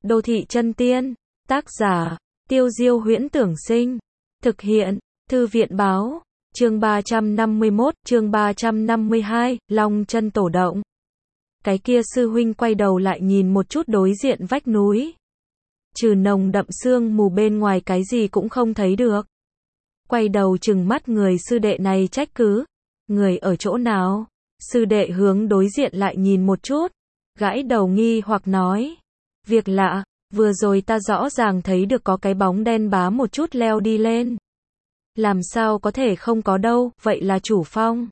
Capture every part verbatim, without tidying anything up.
Đô thị chân tiên. Tác giả, Tiêu Diêu Huyễn Tưởng Sinh. Thực hiện, Thư viện Báo. Chương ba trăm năm mươi mốt, chương ba trăm năm mươi hai, Long Chân Tổ Động. Cái kia sư huynh quay đầu lại nhìn một chút đối diện vách núi. Trừ nồng đậm sương mù bên ngoài cái gì cũng không thấy được. Quay đầu trừng mắt người sư đệ này trách cứ. Người ở chỗ nào? Sư đệ hướng đối diện lại nhìn một chút. Gãi đầu nghi hoặc nói. Việc lạ, vừa rồi ta rõ ràng thấy được có cái bóng đen bá một chút leo đi lên. Làm sao có thể không có đâu, vậy là chủ phong.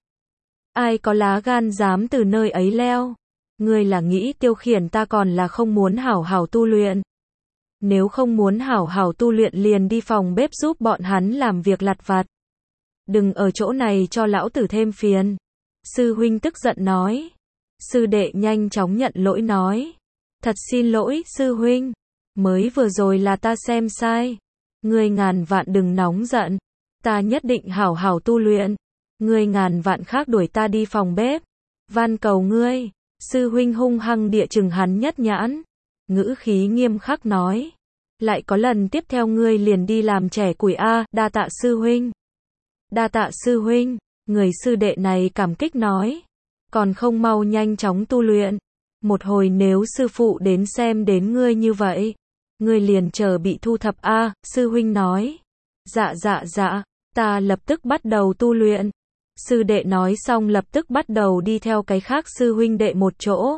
Ai có lá gan dám từ nơi ấy leo? Ngươi là nghĩ tiêu khiển ta còn là không muốn hảo hảo tu luyện? Nếu không muốn hảo hảo tu luyện liền đi phòng bếp giúp bọn hắn làm việc lặt vặt. Đừng ở chỗ này cho lão tử thêm phiền. Sư huynh tức giận nói. Sư đệ nhanh chóng nhận lỗi nói. Thật xin lỗi, sư huynh. Mới vừa rồi là ta xem sai. Ngươi ngàn vạn đừng nóng giận. Ta nhất định hảo hảo tu luyện. Ngươi ngàn vạn khác đuổi ta đi phòng bếp. Van cầu ngươi. Sư huynh hung hăng địa chừng hắn nhất nhãn. Ngữ khí nghiêm khắc nói. Lại có lần tiếp theo ngươi liền đi làm trẻ củi a, đa tạ sư huynh. Đa tạ sư huynh. Người sư đệ này cảm kích nói. Còn không mau nhanh chóng tu luyện. Một hồi nếu sư phụ đến xem đến ngươi như vậy. Ngươi liền chờ bị thu thập a, sư huynh nói. Dạ dạ dạ, ta lập tức bắt đầu tu luyện. Sư đệ nói xong lập tức bắt đầu đi theo cái khác sư huynh đệ một chỗ.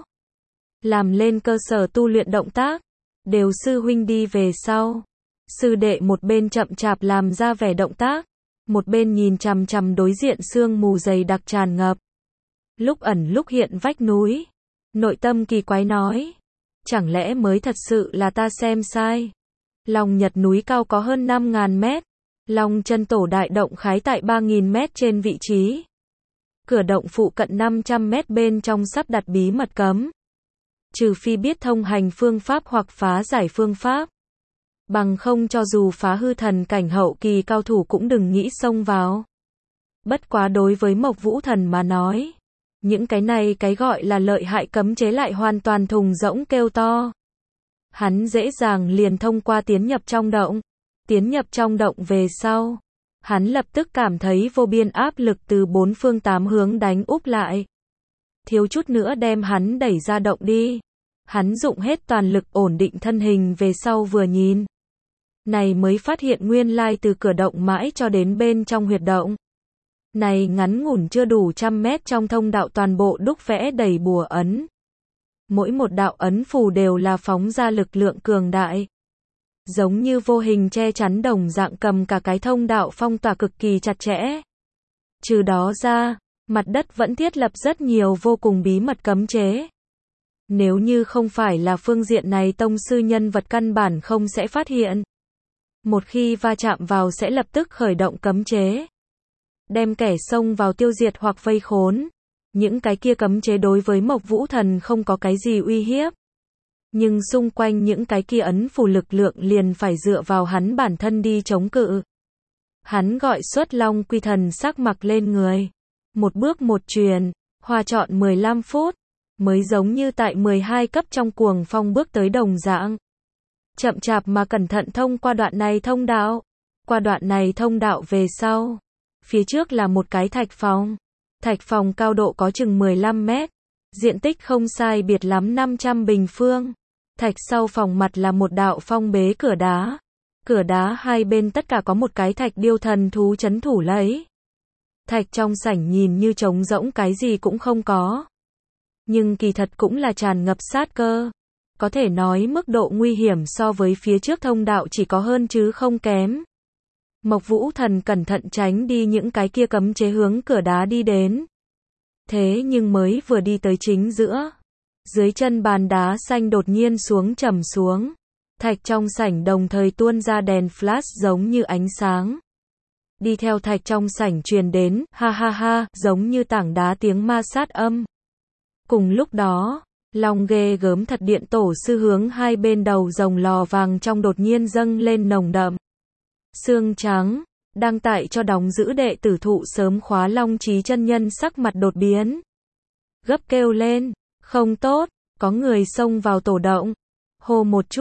Làm lên cơ sở tu luyện động tác. Đều sư huynh đi về sau. Sư đệ một bên chậm chạp làm ra vẻ động tác. Một bên nhìn chằm chằm đối diện sương mù dày đặc tràn ngập. Lúc ẩn lúc hiện vách núi. Nội tâm kỳ quái nói. Chẳng lẽ mới thật sự là ta xem sai. Long Nhật núi cao có hơn năm nghìn mét. Long Chân Tổ đại động khái tại ba nghìn mét trên vị trí. Cửa động phụ cận năm trăm mét bên trong sắp đặt bí mật cấm. Trừ phi biết thông hành phương pháp hoặc phá giải phương pháp. Bằng không cho dù phá hư thần cảnh hậu kỳ cao thủ cũng đừng nghĩ xông vào. Bất quá đối với Mộc Vũ Thần mà nói. Những cái này cái gọi là lợi hại cấm chế lại hoàn toàn thùng rỗng kêu to. Hắn dễ dàng liền thông qua tiến nhập trong động. Tiến nhập trong động về sau. Hắn lập tức cảm thấy vô biên áp lực từ bốn phương tám hướng đánh úp lại. Thiếu chút nữa đem hắn đẩy ra động đi. Hắn dụng hết toàn lực ổn định thân hình về sau vừa nhìn. Này mới phát hiện nguyên lai từ cửa động mãi cho đến bên trong huyệt động. Này ngắn ngủn chưa đủ trăm mét trong thông đạo toàn bộ đúc vẽ đầy bùa ấn. Mỗi một đạo ấn phù đều là phóng ra lực lượng cường đại. Giống như vô hình che chắn đồng dạng cầm cả cái thông đạo phong tỏa cực kỳ chặt chẽ. Trừ đó ra, mặt đất vẫn thiết lập rất nhiều vô cùng bí mật cấm chế. Nếu như không phải là phương diện này tông sư nhân vật căn bản không sẽ phát hiện. Một khi va chạm vào sẽ lập tức khởi động cấm chế. Đem kẻ xông vào tiêu diệt hoặc vây khốn. Những cái kia cấm chế đối với Mộc Vũ Thần không có cái gì uy hiếp. Nhưng xung quanh những cái kia ấn phù lực lượng liền phải dựa vào hắn bản thân đi chống cự. Hắn gọi xuất Long Quy Thần sắc mặc lên người. Một bước một truyền, hòa trọn mười lăm phút. Mới giống như tại mười hai cấp trong cuồng phong bước tới đồng dạng. Chậm chạp mà cẩn thận thông qua đoạn này thông đạo. Qua đoạn này thông đạo về sau. Phía trước là một cái thạch phòng. Thạch phòng cao độ có chừng mười lăm mét. Diện tích không sai biệt lắm năm trăm bình phương. Thạch sau phòng mặt là một đạo phong bế cửa đá. Cửa đá hai bên tất cả có một cái thạch điêu thần thú trấn thủ lấy. Thạch trong sảnh nhìn như trống rỗng cái gì cũng không có. Nhưng kỳ thật cũng là tràn ngập sát cơ. Có thể nói mức độ nguy hiểm so với phía trước thông đạo chỉ có hơn chứ không kém. Mộc Vũ Thần cẩn thận tránh đi những cái kia cấm chế hướng cửa đá đi đến. Thế nhưng mới vừa đi tới chính giữa. Dưới chân bàn đá xanh đột nhiên xuống trầm xuống. Thạch trong sảnh đồng thời tuôn ra đèn flash giống như ánh sáng. Đi theo thạch trong sảnh truyền đến, ha ha ha, giống như tảng đá tiếng ma sát âm. Cùng lúc đó, long ghê gớm thật điện tổ sư hướng hai bên đầu rồng lò vàng trong đột nhiên dâng lên nồng đậm. Sương trắng, đang tại cho đóng giữ đệ tử thụ sớm khóa Long Chí chân nhân sắc mặt đột biến. Gấp kêu lên, không tốt, có người xông vào tổ động. Hô một chút,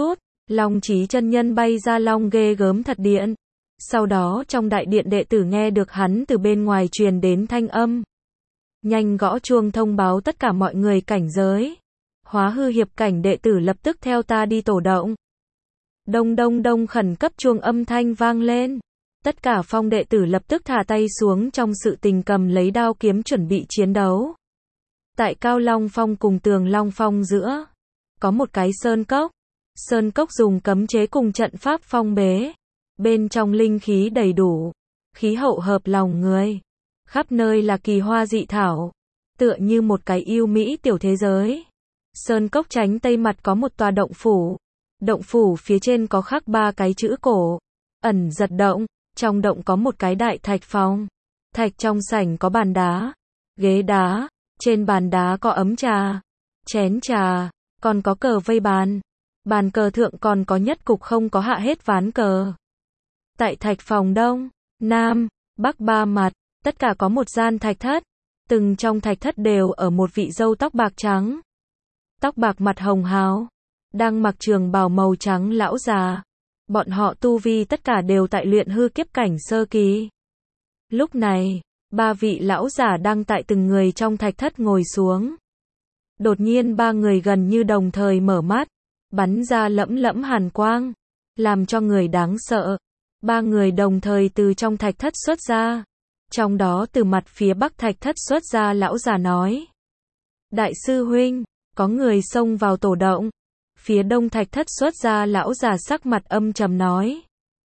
Long Chí chân nhân bay ra long ghê gớm thật điện. Sau đó trong đại điện đệ tử nghe được hắn từ bên ngoài truyền đến thanh âm. Nhanh gõ chuông thông báo tất cả mọi người cảnh giới. Hóa hư hiệp cảnh đệ tử lập tức theo ta đi tổ động. Đông đông đông khẩn cấp chuông âm thanh vang lên. Tất cả phong đệ tử lập tức thả tay xuống trong sự tình cầm lấy đao kiếm chuẩn bị chiến đấu. Tại Cao Long Phong cùng Tường Long Phong giữa, có một cái sơn cốc. Sơn cốc dùng cấm chế cùng trận pháp phong bế. Bên trong linh khí đầy đủ, khí hậu hợp lòng người. Khắp nơi là kỳ hoa dị thảo, tựa như một cái yêu mỹ tiểu thế giới. Sơn cốc tránh tây mặt có một tòa động phủ. Động phủ phía trên có khắc ba cái chữ cổ, ẩn giật động. Trong động có một cái đại thạch phòng. Thạch trong sảnh có bàn đá, ghế đá. Trên bàn đá có ấm trà, chén trà, còn có cờ vây bàn. Bàn cờ thượng còn có nhất cục không có hạ hết ván cờ. Tại thạch phòng đông, nam, bắc ba mặt, tất cả có một gian thạch thất. Từng trong thạch thất đều ở một vị dâu tóc bạc trắng. Tóc bạc mặt hồng hào, đang mặc trường bào màu trắng lão già. Bọn họ tu vi tất cả đều tại luyện hư kiếp cảnh sơ kỳ. Lúc này, ba vị lão giả đang tại từng người trong thạch thất ngồi xuống. Đột nhiên ba người gần như đồng thời mở mắt, bắn ra lẫm lẫm hàn quang, làm cho người đáng sợ. Ba người đồng thời từ trong thạch thất xuất ra. Trong đó từ mặt phía bắc thạch thất xuất ra lão già nói. Đại sư huynh, có người xông vào tổ động. Phía đông thạch thất xuất ra lão già sắc mặt âm trầm nói.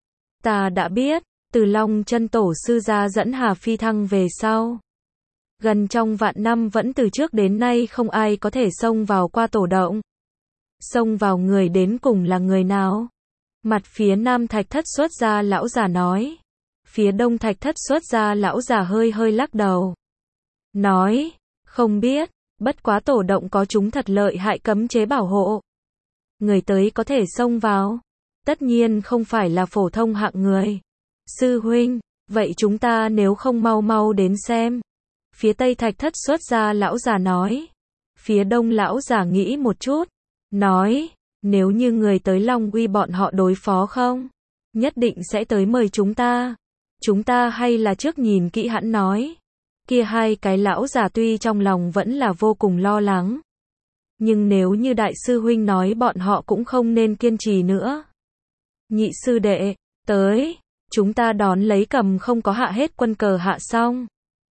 Ta đã biết, từ Long Chân tổ sư ra dẫn Hà Phi Thăng về sau. Gần trong vạn năm vẫn từ trước đến nay không ai có thể xông vào qua tổ động. Xông vào người đến cùng là người nào? Mặt phía nam thạch thất xuất ra lão già nói. Phía đông thạch thất xuất ra lão già hơi hơi lắc đầu. Nói, không biết, bất quá tổ động có chúng thật lợi hại cấm chế bảo hộ. Người tới có thể xông vào. Tất nhiên không phải là phổ thông hạng người. Sư huynh, vậy chúng ta nếu không mau mau đến xem. Phía tây thạch thất xuất ra lão già nói. Phía đông lão già nghĩ một chút. Nói, nếu như người tới Long Uy bọn họ đối phó không? Nhất định sẽ tới mời chúng ta. Chúng ta hay là trước nhìn kỹ hãn nói. Kia hai cái lão già tuy trong lòng vẫn là vô cùng lo lắng. Nhưng nếu như đại sư huynh nói bọn họ cũng không nên kiên trì nữa. Nhị sư đệ, tới, chúng ta đón lấy cầm không có hạ hết quân cờ hạ xong.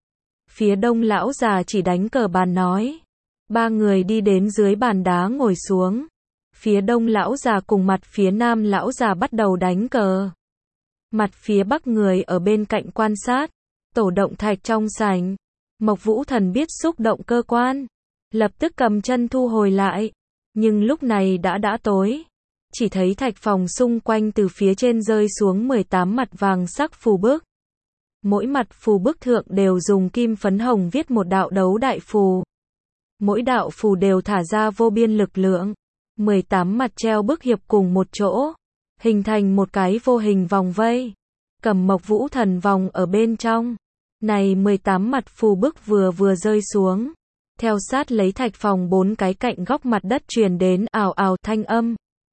Phía đông lão già chỉ đánh cờ bàn nói. Ba người đi đến dưới bàn đá ngồi xuống. Phía đông lão già cùng mặt phía nam lão già bắt đầu đánh cờ. Mặt phía bắc người ở bên cạnh quan sát. Tổ động thạch trong sảnh. Mộc Vũ Thần biết xúc động cơ quan. Lập tức cầm chân thu hồi lại. Nhưng lúc này đã đã tối. Chỉ thấy thạch phòng xung quanh từ phía trên rơi xuống mười tám mặt vàng sắc phù bức. Mỗi mặt phù bức thượng đều dùng kim phấn hồng viết một đạo đấu đại phù. Mỗi đạo phù đều thả ra vô biên lực lượng. mười tám mặt treo bức hiệp cùng một chỗ. Hình thành một cái vô hình vòng vây. Cầm Mộc Vũ Thần vòng ở bên trong. Này mười tám mặt phù bức vừa vừa rơi xuống. Theo sát lấy thạch phòng bốn cái cạnh góc mặt đất truyền đến ào ào thanh âm.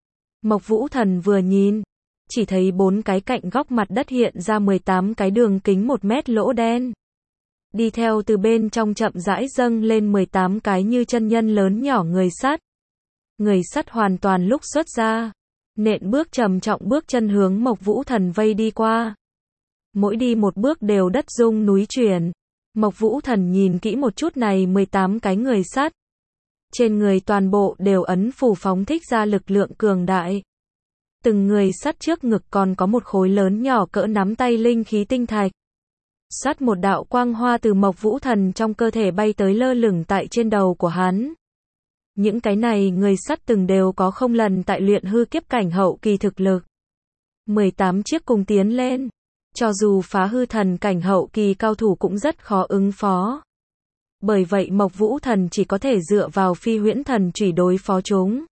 Mộc Vũ Thần vừa nhìn. Chỉ thấy bốn cái cạnh góc mặt đất hiện ra mười tám cái đường kính một mét lỗ đen. Đi theo từ bên trong chậm rãi dâng lên mười tám cái như chân nhân lớn nhỏ người sắt. Người sắt hoàn toàn lúc xuất ra. Nện bước trầm trọng bước chân hướng Mộc Vũ Thần vây đi qua. Mỗi đi một bước đều đất rung núi chuyển. Mộc Vũ Thần nhìn kỹ một chút này mười tám cái người sắt. Trên người toàn bộ đều ấn phù phóng thích ra lực lượng cường đại. Từng người sắt trước ngực còn có một khối lớn nhỏ cỡ nắm tay linh khí tinh thạch. Sắt một đạo quang hoa từ Mộc Vũ Thần trong cơ thể bay tới lơ lửng tại trên đầu của hắn. Những cái này người sắt từng đều có không lần tại luyện hư kiếp cảnh hậu kỳ thực lực. mười tám chiếc cùng tiến lên. Cho dù phá hư thần cảnh hậu kỳ cao thủ cũng rất khó ứng phó. Bởi vậy Mộc Vũ Thần chỉ có thể dựa vào phi huyễn thần chủy đối phó chúng.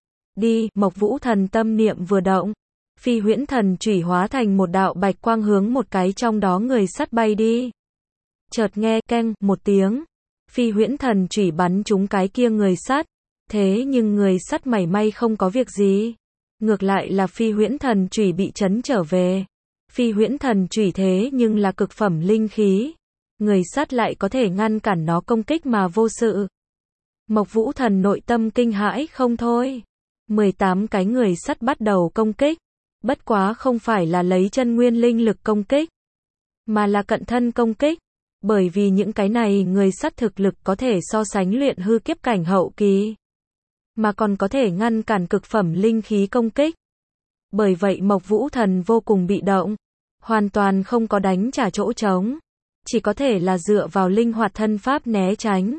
Đi, Mộc Vũ Thần tâm niệm vừa động. Phi huyễn thần chủy hóa thành một đạo bạch quang hướng một cái trong đó người sắt bay đi. Chợt nghe keng một tiếng. Phi huyễn thần chủy bắn trúng cái kia người sắt. Thế nhưng người sắt mảy may không có việc gì. Ngược lại là phi huyễn thần chủy bị chấn trở về. Phi huyễn thần chủy thế nhưng là cực phẩm linh khí. Người sắt lại có thể ngăn cản nó công kích mà vô sự. Mộc Vũ Thần nội tâm kinh hãi không thôi. mười tám cái người sắt bắt đầu công kích. Bất quá không phải là lấy chân nguyên linh lực công kích, mà là cận thân công kích. Bởi vì những cái này người sắt thực lực có thể so sánh luyện hư kiếp cảnh hậu kỳ, mà còn có thể ngăn cản cực phẩm linh khí công kích. Bởi vậy Mộc Vũ Thần vô cùng bị động, hoàn toàn không có đánh trả chỗ trống, chỉ có thể là dựa vào linh hoạt thân pháp né tránh.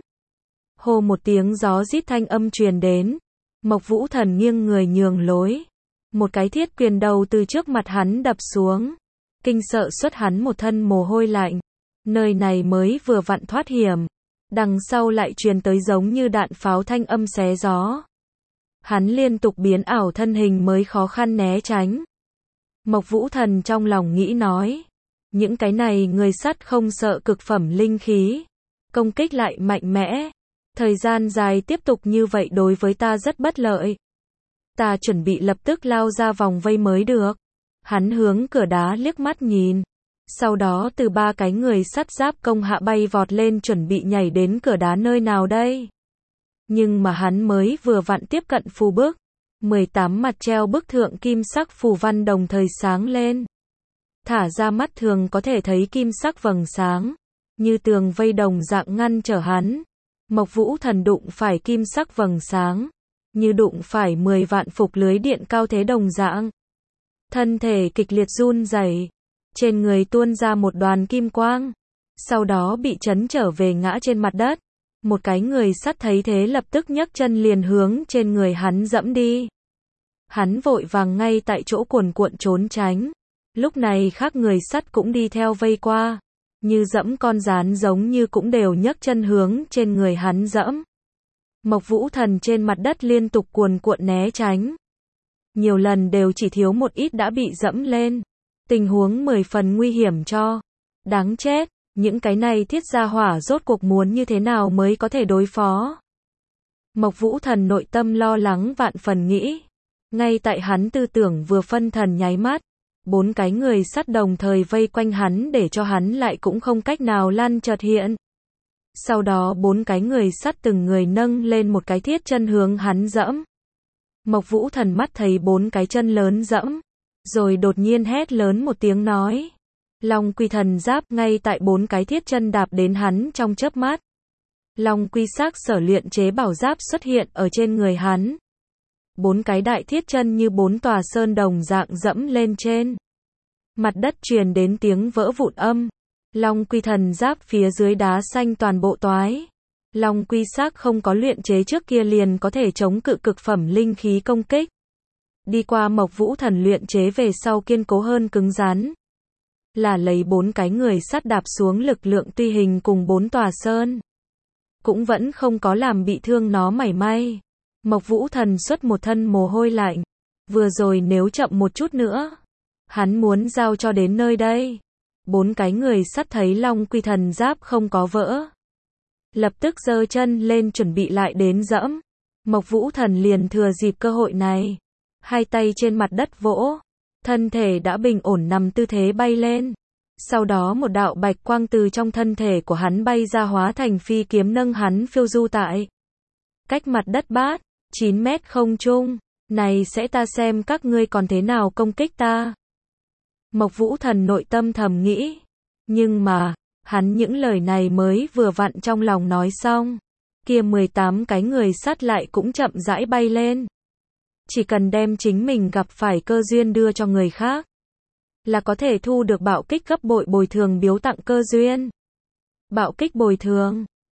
Hô một tiếng gió rít thanh âm truyền đến, Mộc Vũ Thần nghiêng người nhường lối, một cái thiết quyền đầu từ trước mặt hắn đập xuống, kinh sợ xuất hắn một thân mồ hôi lạnh. Nơi này mới vừa vặn thoát hiểm, đằng sau lại truyền tới giống như đạn pháo thanh âm xé gió. Hắn liên tục biến ảo thân hình mới khó khăn né tránh. Mộc Vũ Thần trong lòng nghĩ nói, những cái này người sắt không sợ cực phẩm linh khí, công kích lại mạnh mẽ. Thời gian dài tiếp tục như vậy đối với ta rất bất lợi. Ta chuẩn bị lập tức lao ra vòng vây mới được. Hắn hướng cửa đá liếc mắt nhìn. Sau đó từ ba cái người sắt giáp công hạ bay vọt lên chuẩn bị nhảy đến cửa đá nơi nào đây. Nhưng mà hắn mới vừa vặn tiếp cận phù bức. mười tám mặt treo bức thượng kim sắc phù văn đồng thời sáng lên. Thả ra mắt thường có thể thấy kim sắc vầng sáng, như tường vây đồng dạng ngăn trở hắn. Mộc Vũ Thần đụng phải kim sắc vầng sáng, như đụng phải mười vạn phục lưới điện cao thế đồng dạng. Thân thể kịch liệt run rẩy, trên người tuôn ra một đoàn kim quang, sau đó bị chấn trở về ngã trên mặt đất. Một cái người sắt thấy thế lập tức nhấc chân liền hướng trên người hắn dẫm đi. Hắn vội vàng ngay tại chỗ cuồn cuộn trốn tránh. Lúc này khác người sắt cũng đi theo vây qua, như dẫm con gián giống như cũng đều nhấc chân hướng trên người hắn dẫm. Mộc Vũ Thần trên mặt đất liên tục cuồn cuộn né tránh. Nhiều lần đều chỉ thiếu một ít đã bị dẫm lên. Tình huống mười phần nguy hiểm cho. Đáng chết, những cái này thiết gia hỏa rốt cuộc muốn như thế nào mới có thể đối phó. Mộc Vũ Thần nội tâm lo lắng vạn phần nghĩ. Ngay tại hắn tư tưởng vừa phân thần nháy mắt, bốn cái người sắt đồng thời vây quanh hắn để cho hắn lại cũng không cách nào lăn chợt hiện. Sau đó bốn cái người sắt từng người nâng lên một cái thiết chân hướng hắn dẫm. Mộc Vũ Thần mắt thấy bốn cái chân lớn dẫm, rồi đột nhiên hét lớn một tiếng nói. Long Quy Thần Giáp ngay tại bốn cái thiết chân đạp đến hắn trong chớp mắt. Long Quy Sắc sở luyện chế bảo giáp xuất hiện ở trên người hắn. Bốn cái đại thiết chân như bốn tòa sơn đồng dạng dẫm lên trên. Mặt đất truyền đến tiếng vỡ vụn âm. Long Quy Thần Giáp phía dưới đá xanh toàn bộ toái. Long Quy Sắc không có luyện chế trước kia liền có thể chống cự cực phẩm linh khí công kích. Đi qua Mộc Vũ Thần luyện chế về sau kiên cố hơn cứng rắn. Là lấy bốn cái người sắt đạp xuống lực lượng tuy hình cùng bốn tòa sơn, cũng vẫn không có làm bị thương nó mảy may. Mộc Vũ Thần xuất một thân mồ hôi lạnh. Vừa rồi nếu chậm một chút nữa, hắn muốn giao cho đến nơi đây. Bốn cái người sắt thấy Long Quy Thần Giáp không có vỡ, lập tức giơ chân lên chuẩn bị lại đến dẫm. Mộc Vũ Thần liền thừa dịp cơ hội này, hai tay trên mặt đất vỗ, thân thể đã bình ổn nằm tư thế bay lên. Sau đó một đạo bạch quang từ trong thân thể của hắn bay ra hóa thành phi kiếm nâng hắn phiêu du tại cách mặt đất bát, chín mét không trung. Này sẽ ta xem các ngươi còn thế nào công kích ta. Mộc Vũ Thần nội tâm thầm nghĩ. Nhưng mà, hắn những lời này mới vừa vặn trong lòng nói xong. Kia mười tám cái người sắt lại cũng chậm rãi bay lên. Chỉ cần đem chính mình gặp phải cơ duyên đưa cho người khác, là có thể thu được bạo kích gấp bội bồi thường biếu tặng cơ duyên. Bạo kích bồi thường.